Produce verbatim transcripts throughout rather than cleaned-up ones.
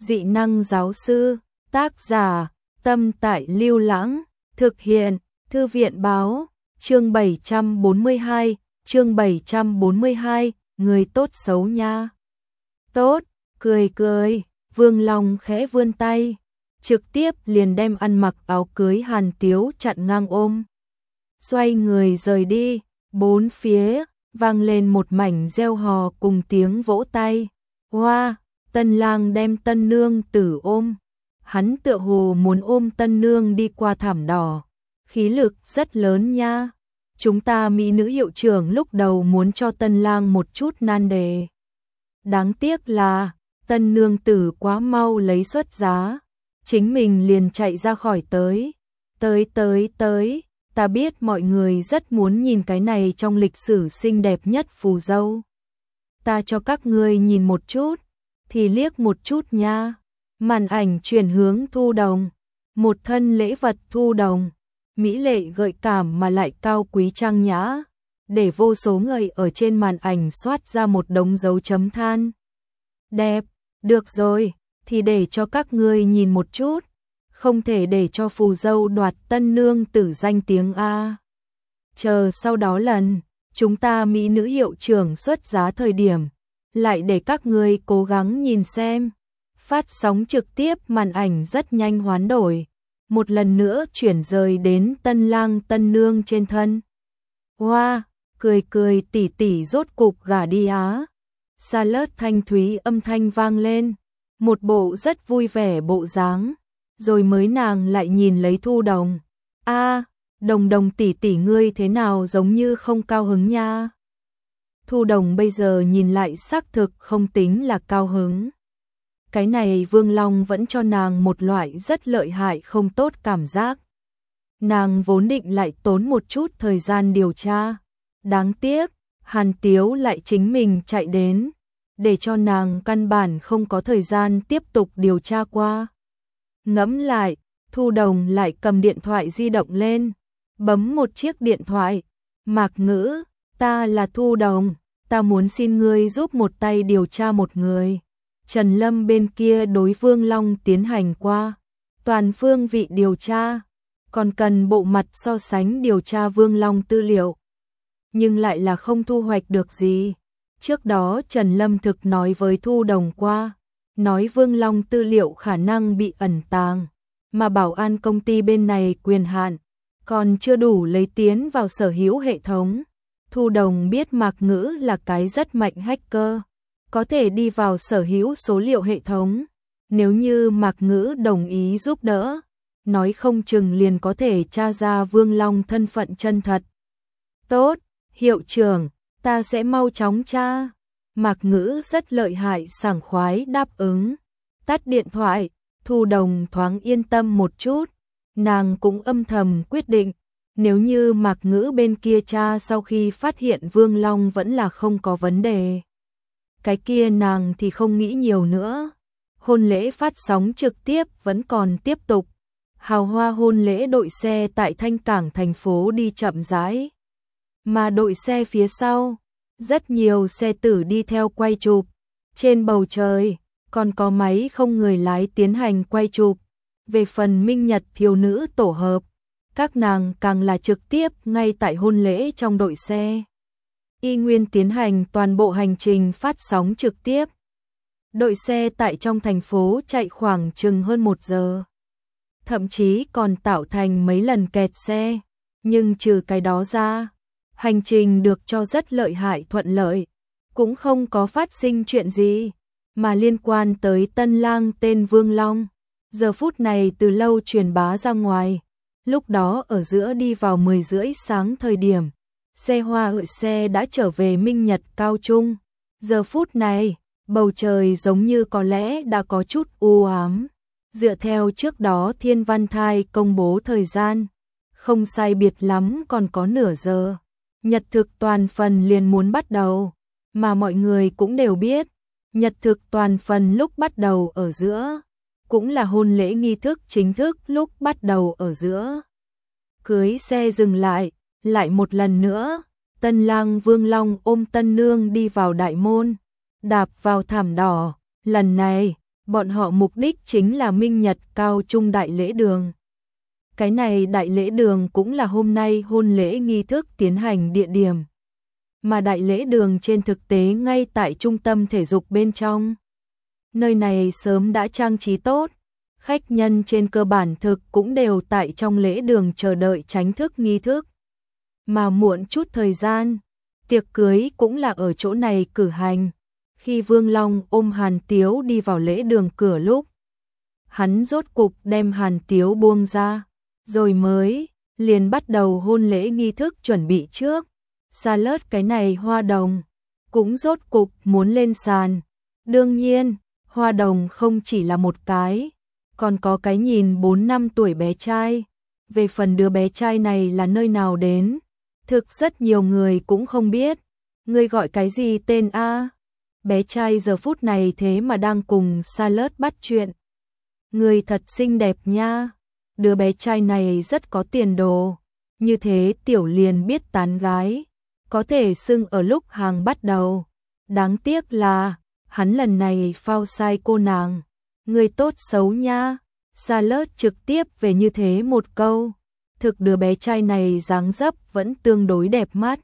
Dị năng giáo sư, tác giả, Tâm Tại Lưu Lãng, thực hiện, Thư viện báo, chương bảy trăm bốn mươi hai, chương bảy trăm bốn mươi hai, người tốt xấu nha. Tốt, cười cười, Vương Long khẽ vươn tay, trực tiếp liền đem ăn mặc áo cưới Hàn Tiếu chặn ngang ôm. Xoay người rời đi, bốn phía vang lên một mảnh reo hò cùng tiếng vỗ tay. Hoa, tân lang đem tân nương tử ôm. Hắn tựa hồ muốn ôm tân nương đi qua thảm đỏ. Khí lực rất lớn nha. Chúng ta mỹ nữ hiệu trưởng lúc đầu muốn cho tân lang một chút nan đề. Đáng tiếc là, tân nương tử quá mau lấy xuất giá. Chính mình liền chạy ra khỏi tới. Tới tới tới, ta biết mọi người rất muốn nhìn cái này trong lịch sử xinh đẹp nhất phù dâu. Ta cho các ngươi nhìn một chút, thì liếc một chút nha. Màn ảnh chuyển hướng Thu Đồng. Một thân lễ vật Thu Đồng. Mỹ lệ gợi cảm mà lại cao quý trang nhã. Để vô số người ở trên màn ảnh soát ra một đống dấu chấm than. Đẹp, được rồi, thì để cho các ngươi nhìn một chút. Không thể để cho phù dâu đoạt tân nương tử danh tiếng A. Chờ sau đó lần, chúng ta mỹ nữ hiệu trưởng xuất giá thời điểm. Lại để các ngươi cố gắng nhìn xem. Phát sóng trực tiếp màn ảnh rất nhanh hoán đổi. Một lần nữa chuyển rời đến tân lang tân nương trên thân. Hoa, wow, cười cười tỉ tỉ rốt cục gả đi á. Xa lớt thanh thúy âm thanh vang lên. Một bộ rất vui vẻ bộ dáng. Rồi mới nàng lại nhìn lấy Thu Đồng. A, à, Đồng Đồng tỉ tỉ ngươi thế nào giống như không cao hứng nha. Thu Đồng bây giờ nhìn lại xác thực không tính là cao hứng. Cái này Vương Long vẫn cho nàng một loại rất lợi hại không tốt cảm giác. Nàng vốn định lại tốn một chút thời gian điều tra. Đáng tiếc, Hàn Tiếu lại chính mình chạy đến. Để cho nàng căn bản không có thời gian tiếp tục điều tra qua. Ngẫm lại, Thu Đồng lại cầm điện thoại di động lên. Bấm một chiếc điện thoại. Mạc Ngữ, ta là Thu Đồng. Ta muốn xin ngươi giúp một tay điều tra một người. Trần Lâm bên kia đối Vương Long tiến hành qua toàn phương vị điều tra, còn cần bộ mặt so sánh điều tra Vương Long tư liệu. Nhưng lại là không thu hoạch được gì. Trước đó Trần Lâm thực nói với Thu Đồng qua, nói Vương Long tư liệu khả năng bị ẩn tàng, mà bảo an công ty bên này quyền hạn, còn chưa đủ lấy tiến vào sở hữu hệ thống. Thu Đồng biết Mạc Ngữ là cái rất mạnh hacker, có thể đi vào sở hữu số liệu hệ thống. Nếu như Mạc Ngữ đồng ý giúp đỡ, nói không chừng liền có thể tra ra Vương Long thân phận chân thật. Tốt, hiệu trưởng, ta sẽ mau chóng tra. Mạc Ngữ rất lợi hại sảng khoái đáp ứng. Tắt điện thoại, Thu Đồng thoáng yên tâm một chút. Nàng cũng âm thầm quyết định, nếu như Mạc Ngữ bên kia tra sau khi phát hiện Vương Long vẫn là không có vấn đề. Cái kia nàng thì không nghĩ nhiều nữa. Hôn lễ phát sóng trực tiếp vẫn còn tiếp tục. Hào hoa hôn lễ đội xe tại Thanh Cảng thành phố đi chậm rãi. Mà đội xe phía sau, rất nhiều xe tử đi theo quay chụp. Trên bầu trời, còn có máy không người lái tiến hành quay chụp. Về phần minh nhật thiếu nữ tổ hợp, các nàng càng là trực tiếp ngay tại hôn lễ trong đội xe. Y nguyên tiến hành toàn bộ hành trình phát sóng trực tiếp. Đội xe tại trong thành phố chạy khoảng chừng hơn một giờ. Thậm chí còn tạo thành mấy lần kẹt xe. Nhưng trừ cái đó ra, hành trình được cho rất lợi hại thuận lợi. Cũng không có phát sinh chuyện gì. Mà liên quan tới tân lang tên Vương Long. Giờ phút này từ lâu truyền bá ra ngoài. Lúc đó ở giữa đi vào mười rưỡi sáng thời điểm. Xe hoa hợi xe đã trở về Minh Nhật Cao Trung. Giờ phút này, bầu trời giống như có lẽ đã có chút u ám. Dựa theo trước đó Thiên Văn Thai công bố thời gian, không sai biệt lắm còn có nửa giờ. Nhật thực toàn phần liền muốn bắt đầu, mà mọi người cũng đều biết, nhật thực toàn phần lúc bắt đầu ở giữa, cũng là hôn lễ nghi thức chính thức lúc bắt đầu ở giữa. Cưới xe dừng lại. Lại một lần nữa, tân lang Vương Long ôm tân nương đi vào đại môn, đạp vào thảm đỏ. Lần này, Bọn họ mục đích chính là Minh Nhật Cao Trung đại lễ đường. Cái này đại lễ đường cũng là hôm nay hôn lễ nghi thức tiến hành địa điểm. Mà đại lễ đường trên thực tế ngay tại trung tâm thể dục bên trong. Nơi này sớm đã trang trí tốt, khách nhân trên cơ bản thực cũng đều tại trong lễ đường chờ đợi tránh thức nghi thức. Mà muộn chút thời gian, tiệc cưới cũng là ở chỗ này cử hành. Khi Vương Long ôm Hàn Tiếu đi vào lễ đường cửa lúc, hắn rốt cục đem Hàn Tiếu buông ra, rồi mới liền bắt đầu hôn lễ nghi thức chuẩn bị trước. Salad cái này hoa đồng cũng rốt cục muốn lên sàn. Đương nhiên, hoa đồng không chỉ là một cái, còn có cái nhìn bốn năm tuổi bé trai. Về phần đứa bé trai này là nơi nào đến, thực rất nhiều người cũng không biết. Ngươi gọi cái gì tên a? Bé trai giờ phút này thế mà đang cùng Salad bắt chuyện. Người thật xinh đẹp nha. Đứa bé trai này rất có tiền đồ. Như thế tiểu liền biết tán gái, có thể xưng ở lúc hàng bắt đầu. Đáng tiếc là hắn lần này phao sai cô nàng. Người tốt xấu nha. Salad trực tiếp về như thế một câu. Thực đứa bé trai này dáng dấp vẫn tương đối đẹp mắt.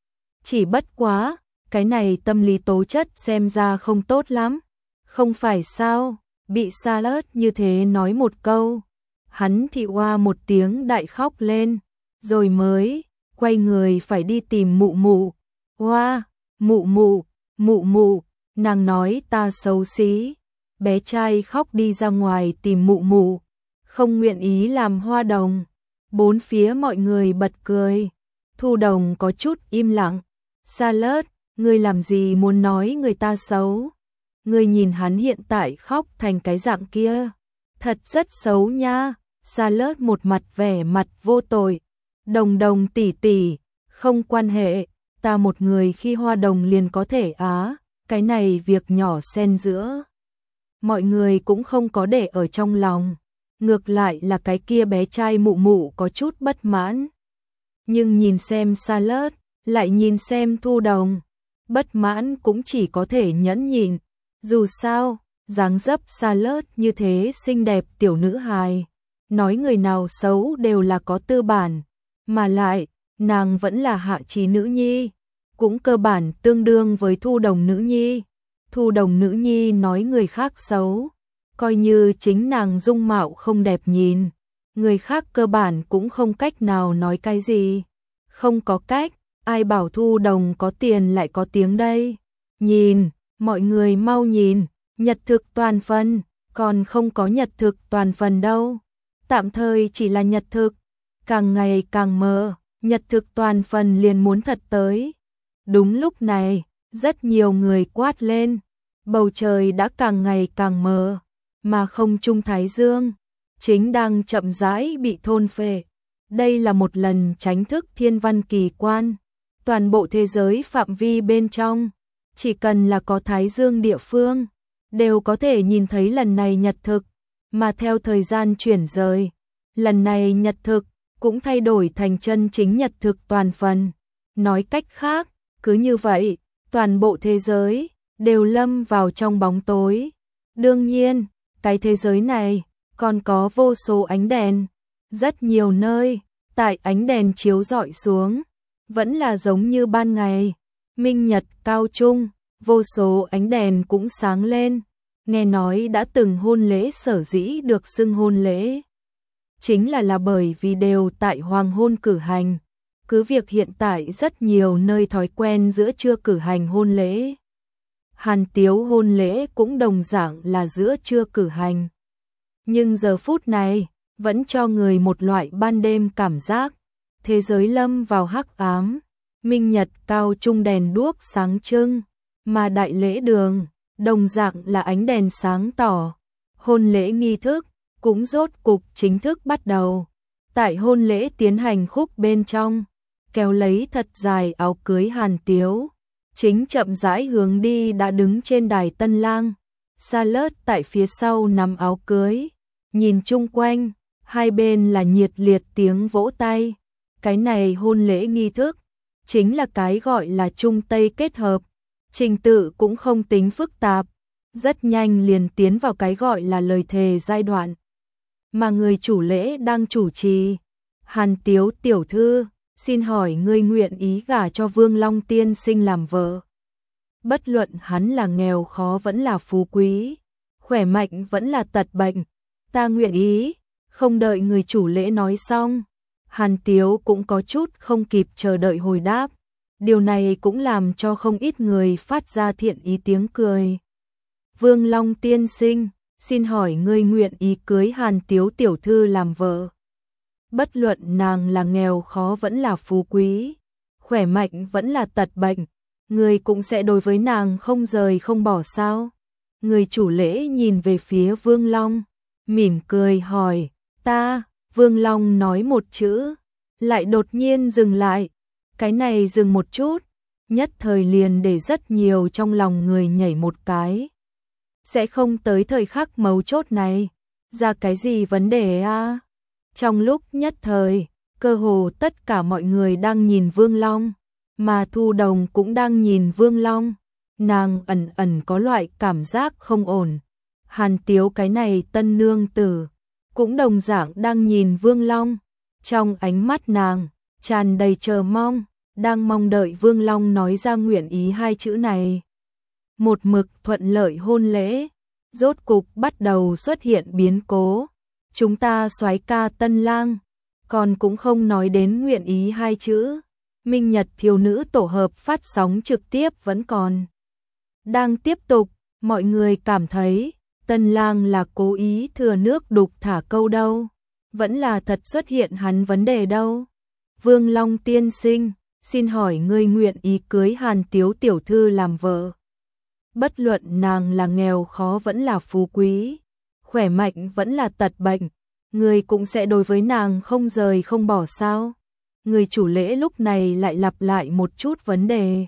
Chỉ bất quá, cái này tâm lý tố chất xem ra không tốt lắm. Không phải sao, bị Salad như thế nói một câu. Hắn thì oa một tiếng đại khóc lên, rồi mới quay người phải đi tìm mụ mụ. Oa, mụ mụ, mụ mụ, nàng nói ta xấu xí. Bé trai khóc đi ra ngoài tìm mụ mụ, không nguyện ý làm hoa đồng. Bốn phía mọi người bật cười. Thu Đồng có chút im lặng. Salad, ngươi làm gì muốn nói người ta xấu? Ngươi nhìn hắn hiện tại khóc thành cái dạng kia, thật rất xấu nha. Salad một mặt vẻ mặt vô tội. Đồng Đồng tỷ tỷ, không quan hệ, ta một người khi hoa đồng liền có thể á, cái này việc nhỏ xen giữa. Mọi người cũng không có để ở trong lòng. Ngược lại là cái kia bé trai mụ mụ có chút bất mãn. Nhưng nhìn xem Salad, lại nhìn xem Thu Đồng, bất mãn cũng chỉ có thể nhẫn nhịn. Dù sao, dáng dấp Salad như thế xinh đẹp tiểu nữ hài, nói người nào xấu đều là có tư bản. Mà lại, nàng vẫn là hạ trí nữ nhi, cũng cơ bản tương đương với Thu Đồng nữ nhi. Thu Đồng nữ nhi nói người khác xấu, coi như chính nàng dung mạo không đẹp nhìn, người khác cơ bản cũng không cách nào nói cái gì. Không có cách, ai bảo Thu Đồng có tiền lại có tiếng đây. Nhìn, mọi người mau nhìn, nhật thực toàn phần, còn không có nhật thực toàn phần đâu. Tạm thời chỉ là nhật thực, càng ngày càng mờ, nhật thực toàn phần liền muốn thật tới. Đúng lúc này, rất nhiều người quát lên, bầu trời đã càng ngày càng mờ, mà không trung thái dương chính đang chậm rãi bị thôn phệ. Đây là một lần tránh thức thiên văn kỳ quan, toàn bộ thế giới phạm vi bên trong, chỉ cần là có thái dương địa phương, đều có thể nhìn thấy lần này nhật thực. Mà theo thời gian chuyển rời, lần này nhật thực cũng thay đổi thành chân chính nhật thực toàn phần. Nói cách khác, cứ như vậy, toàn bộ thế giới đều lâm vào trong bóng tối. Đương nhiên, cái thế giới này còn có vô số ánh đèn, rất nhiều nơi, tại ánh đèn chiếu rọi xuống, vẫn là giống như ban ngày. Minh Nhật Cao Trung, vô số ánh đèn cũng sáng lên. Nghe nói đã từng hôn lễ sở dĩ được xưng hôn lễ, chính là là bởi vì đều tại hoàng hôn cử hành. Cứ việc hiện tại rất nhiều nơi thói quen giữa trưa cử hành hôn lễ. Hàn Tiếu hôn lễ cũng đồng dạng là giữa trưa cử hành. Nhưng giờ phút này, vẫn cho người một loại ban đêm cảm giác. Thế giới lâm vào hắc ám, Minh Nhật Cao Trung đèn đuốc sáng trưng, mà đại lễ đường đồng dạng là ánh đèn sáng tỏ. Hôn lễ nghi thức cũng rốt cục chính thức bắt đầu. Tại hôn lễ tiến hành khúc bên trong, kéo lấy thật dài áo cưới Hàn Tiếu, chính chậm rãi hướng đi đã đứng trên đài tân lang. Salad tại phía sau nắm áo cưới, nhìn chung quanh, hai bên là nhiệt liệt tiếng vỗ tay. Cái này hôn lễ nghi thức, chính là cái gọi là Trung Tây kết hợp. Trình tự cũng không tính phức tạp, rất nhanh liền tiến vào cái gọi là lời thề giai đoạn. Mà người chủ lễ đang chủ trì. Hàn Tiếu tiểu thư, xin hỏi ngươi nguyện ý gả cho Vương Long tiên sinh làm vợ. Bất luận hắn là nghèo khó vẫn là phú quý, khỏe mạnh vẫn là tật bệnh, ta nguyện ý. Không đợi người chủ lễ nói xong, Hàn Tiếu cũng có chút không kịp chờ đợi hồi đáp. Điều này cũng làm cho không ít người phát ra thiện ý tiếng cười. Vương Long tiên sinh, xin hỏi ngươi nguyện ý cưới Hàn Tiếu tiểu thư làm vợ. Bất luận nàng là nghèo khó vẫn là phú quý, khỏe mạnh vẫn là tật bệnh, người cũng sẽ đối với nàng không rời không bỏ sao? Người chủ lễ nhìn về phía Vương Long, mỉm cười hỏi, ta, Vương Long nói một chữ, lại đột nhiên dừng lại, cái này dừng một chút, nhất thời liền để rất nhiều trong lòng người nhảy một cái. Sẽ không tới thời khắc mấu chốt này, ra cái gì vấn đề a? Trong lúc nhất thời, cơ hồ tất cả mọi người đang nhìn Vương Long, mà Thu Đồng cũng đang nhìn Vương Long, nàng ẩn ẩn có loại cảm giác không ổn. Hàn Tiếu cái này tân nương tử, cũng đồng dạng đang nhìn Vương Long, trong ánh mắt nàng, tràn đầy chờ mong, đang mong đợi Vương Long nói ra nguyện ý hai chữ này. Một mực thuận lợi hôn lễ, rốt cục bắt đầu xuất hiện biến cố. Chúng ta soái ca tân lang, còn cũng không nói đến nguyện ý hai chữ. Minh Nhật thiếu nữ tổ hợp phát sóng trực tiếp vẫn còn đang tiếp tục, mọi người cảm thấy tân lang là cố ý thừa nước đục thả câu đâu, vẫn là thật xuất hiện hắn vấn đề đâu. Vương Long tiên sinh, xin hỏi ngươi nguyện ý cưới Hàn Tiếu tiểu thư làm vợ. Bất luận nàng là nghèo khó vẫn là phú quý, khỏe mạnh vẫn là tật bệnh, người cũng sẽ đối với nàng không rời không bỏ sao? Người chủ lễ lúc này lại lặp lại một chút vấn đề.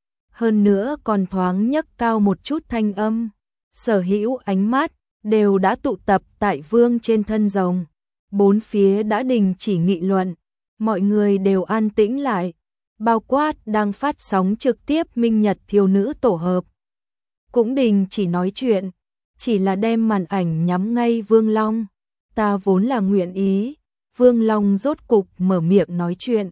Hơn nữa còn thoáng nhấc cao một chút thanh âm. Sở hữu ánh mắt đều đã tụ tập tại Vương trên thân rồng. Bốn phía đã đình chỉ nghị luận, mọi người đều an tĩnh lại, bao quát đang phát sóng trực tiếp Minh Nhật thiếu nữ tổ hợp. Cũng đình chỉ nói chuyện, chỉ là đem màn ảnh nhắm ngay Vương Long. Ta vốn là nguyện ý, Vương Long rốt cục mở miệng nói chuyện.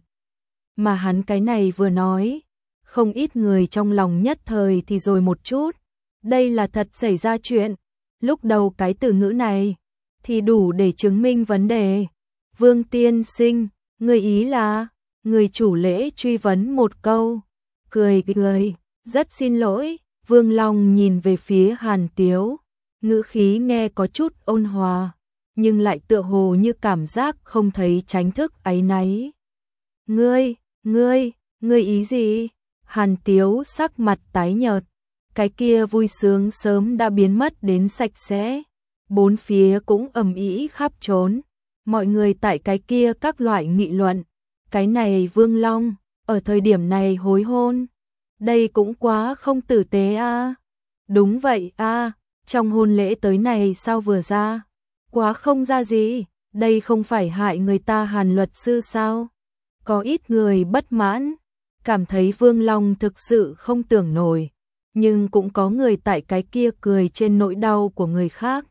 Mà hắn cái này vừa nói, không ít người trong lòng nhất thời thì rồi một chút. Đây là thật xảy ra chuyện. Lúc đầu cái từ ngữ này thì đủ để chứng minh vấn đề. Vương tiên sinh, người ý là, người chủ lễ truy vấn một câu. Cười cười, rất xin lỗi. Vương Long nhìn về phía Hàn Tiếu, ngữ khí nghe có chút ôn hòa, nhưng lại tựa hồ như cảm giác không thấy tránh thức áy náy. Ngươi, ngươi, ngươi ý gì? Hàn Tiếu sắc mặt tái nhợt, cái kia vui sướng sớm đã biến mất đến sạch sẽ. Bốn phía cũng ầm ĩ khắp trốn, mọi người tại cái kia các loại nghị luận. Cái này Vương Long, ở thời điểm này hối hôn. Đây cũng quá không tử tế a. À. Đúng vậy a, à, trong hôn lễ tới này sao vừa ra? Quá không ra gì, đây không phải hại người ta Hàn luật sư sao? Có ít người bất mãn, cảm thấy Vương Long thực sự không tưởng nổi, nhưng cũng có người tại cái kia cười trên nỗi đau của người khác.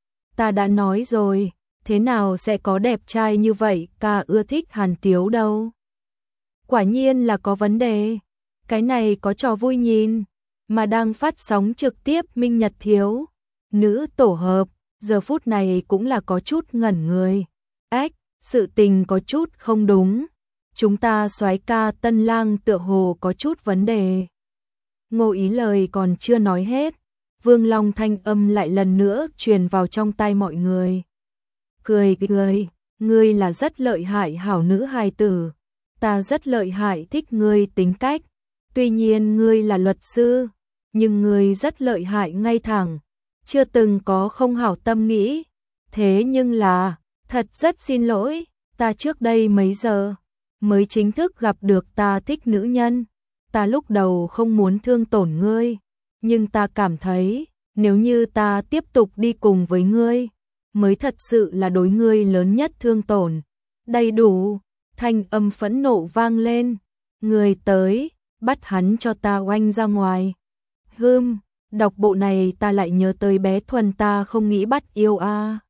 Ta đã nói rồi, thế nào sẽ có đẹp trai như vậy, ca ưa thích Hàn Tiếu đâu. Quả nhiên là có vấn đề. Cái này có trò vui nhìn, mà đang phát sóng trực tiếp Minh Nhật thiếu nữ tổ hợp, giờ phút này cũng là có chút ngẩn người. Ách, sự tình có chút không đúng. Chúng ta soái ca tân lang tựa hồ có chút vấn đề. Ngô Ý lời còn chưa nói hết, Vương Long thanh âm lại lần nữa truyền vào trong tai mọi người. Cười cười, ngươi là rất lợi hại hảo nữ hài tử, ta rất lợi hại thích ngươi tính cách. Tuy nhiên ngươi là luật sư, nhưng ngươi rất lợi hại ngay thẳng, chưa từng có không hảo tâm nghĩ. Thế nhưng là, thật rất xin lỗi, ta trước đây mấy giờ mới chính thức gặp được ta thích nữ nhân. Ta lúc đầu không muốn thương tổn ngươi, nhưng ta cảm thấy, nếu như ta tiếp tục đi cùng với ngươi, mới thật sự là đối ngươi lớn nhất thương tổn. Đầy đủ, thanh âm phẫn nộ vang lên, người tới, bắt hắn cho ta oanh ra ngoài. Hừm, Đọc bộ này ta lại nhớ tới bé Thuần ta không nghĩ bắt yêu a.